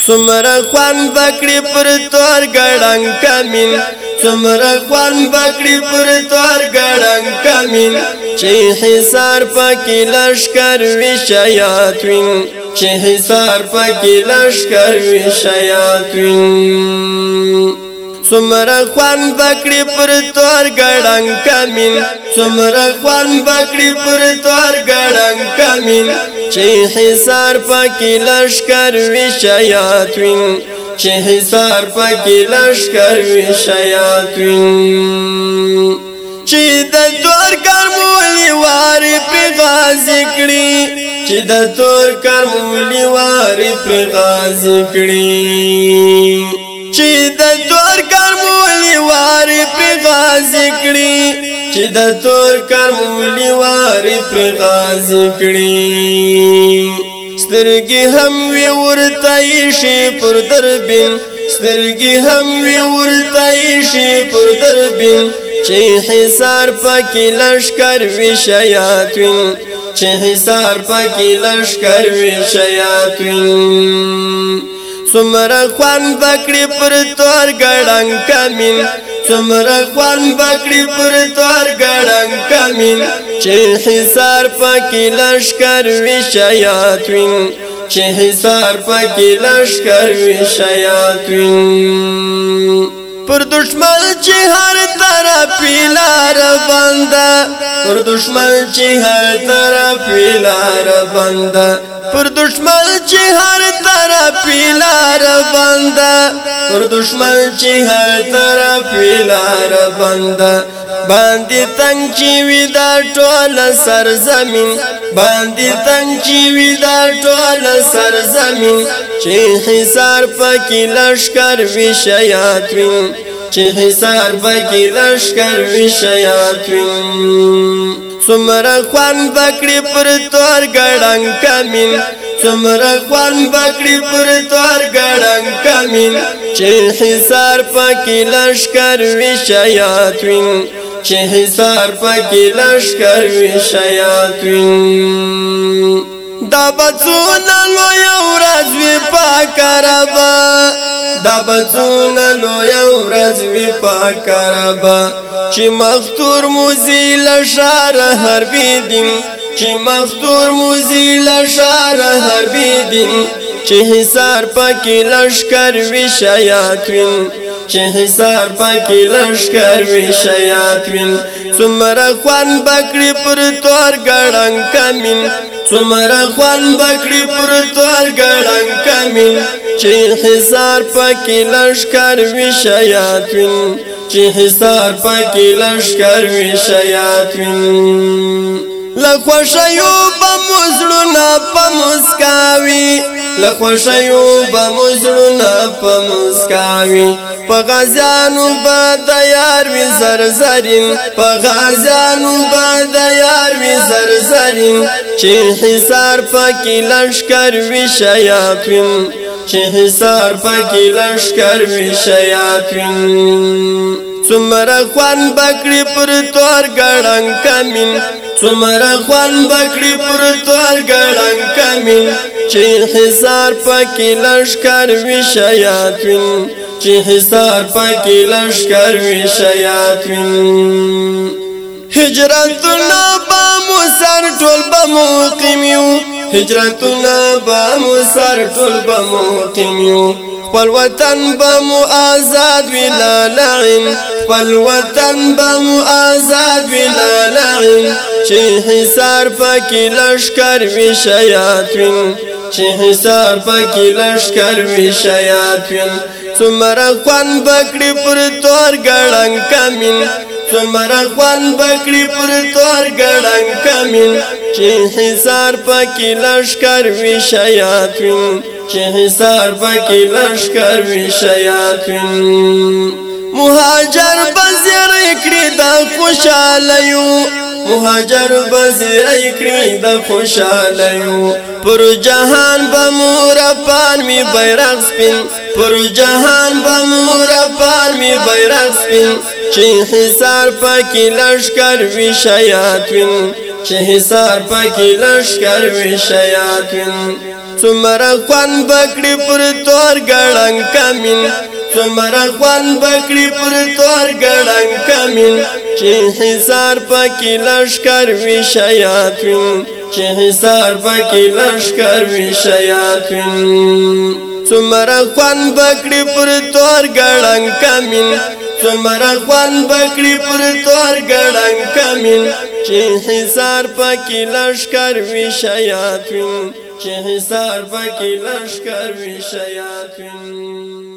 سمرا خوان بکڑی پر تور گڑنگ کمین سمرا خوان بکڑی پر تور گڑنگ کمین چی حصار پاکی لشکر وی شیاطین چی حصار پاکی لشکر وی شیاطین سمرا خوان بکڑی پر تور گڑنگ کمین سمرا خوان بکڑی پر تور گڑنگ کمین چی حصار پاکی لشکر وی شیاطین چی حصار پاکی لشکر وی شیاطین چی د تور کرمولی واری پر غازی کڑی چی د تور کرمولی واری پر غازی کڑی چی د تور کرمولی واری پر غازی کڑی چی د تور کرمولی واری پر غازی کڑی سترگی هم وی ورتایشی پر دربین سترگی هم وی ورتایشی پر دربین چی حصار پاکی لشکر وی شیاطین چی حصار پاکی لشکر وی شیاطین سمرا خوان بکڑی پر تور گڑنگ کمین سمرا خوان بکڑی پر تور گڑنگ کمین چی حصار پاکی لشکر وی شیاطین چی حصار پاکی لشکر وی شیاطین پر دشمن چی ہر طرفی لار بندا پر دشمن چی ہر طرفی لار بندا پر دشمن چی ہر طرفی لار بندا پر دشمن چی ہر طرفی لار بندا باندی تنگ چی وی دا ټول سرزمین باندی تنگ چی وی دا ټول سرزمین چی حصار پاکی لشکر وی شیاطین چی حصار پاکی لشکر وی شیاطین سمرا خوان بکڑی پر تور گڑنگ کمین سمرا خوان بکڑی پر تور گڑنگ کمین چی حصار پاکی لشکر وی شیاطین چی حصار پاکی لشکر وی شیاطین دا بچونا لویا ورځ وی پاکربا دا بچونا لویا ورځ وی پاکربا چی مختور موزیل شار حربی دین چی مختور موزیل شار حربی دین چی حصار پاکی لشکر وی شیاطین چی حصار پاکی لشکر وی شیاطین سمرا خوان بکڑی پر تور گڑنگ کمین سمرا خوان بکڑی پر تور گڑنگ کمین چی حصار پاکی لشکر وی شیاطین چی حصار پاکی لشکر وی شیاطین لخوشیو بمزلونا پمسکاوی لخوشیو بمزلونا پمسکاوی پا غازیانو با دیار وی زرزرین پا غازیانو با دیار وی زرزرین چی حصار پاکی لشکر وی شیاطین چی حصار پاکی لشکر وی شیاطین سمرا خوان بکڑی پر تور گڑنگ کمین سمرا خوان بکڑی پر تور گڑنگ کمین چی حصار پاکی لشکر وی شیاطین چی حصار پاکی لشکر وی شیاطین ہجرتنا بامو سر ټول بمقیمیو ہجرتنا بامو سر ټول بمقیمیو خپل وطن بمو آزاد وی لالعین خپل وطن بمو آزاد وی لالعین چی حصار پاکی لشکر وی شیاطین چی حصار پاکی لشکر وی شیاطین سمرا خوان بکڑی پر تور گڑنگ کمین سمرا خوان بکڑی پر تور گڑنگ کمین چی حصار پاکی لشکر وی شیاطین چی حصار پاکی لشکر وی شیاطین مهاجر بزیر اکڑی دا خوشالیو مهاجر بزیر اکڑی دا خوشالیو پر جہان بمور پان می بیرغ سپین پر جہان بمور پان می بیرغ سپین چی حصار پاکی لشکر وی شیاطین چی حصار پاکی لشکر وی شیاطین څومره خوند بکړي پر تور ګړنګ کمین څومره خوند بکړي پر تور ګړنګ کمین چې حصار پکې لشکر وي شیاطین چې حصار پکې لشکر وي شیاطین څومره خوند بکړي پر تور ګړنګ کمین څومره خوند بکړي پر تور ګړنګ کمین چې حصار پکې لشکر وي شیاطین چې حصار پکې لشکر وي شیاطین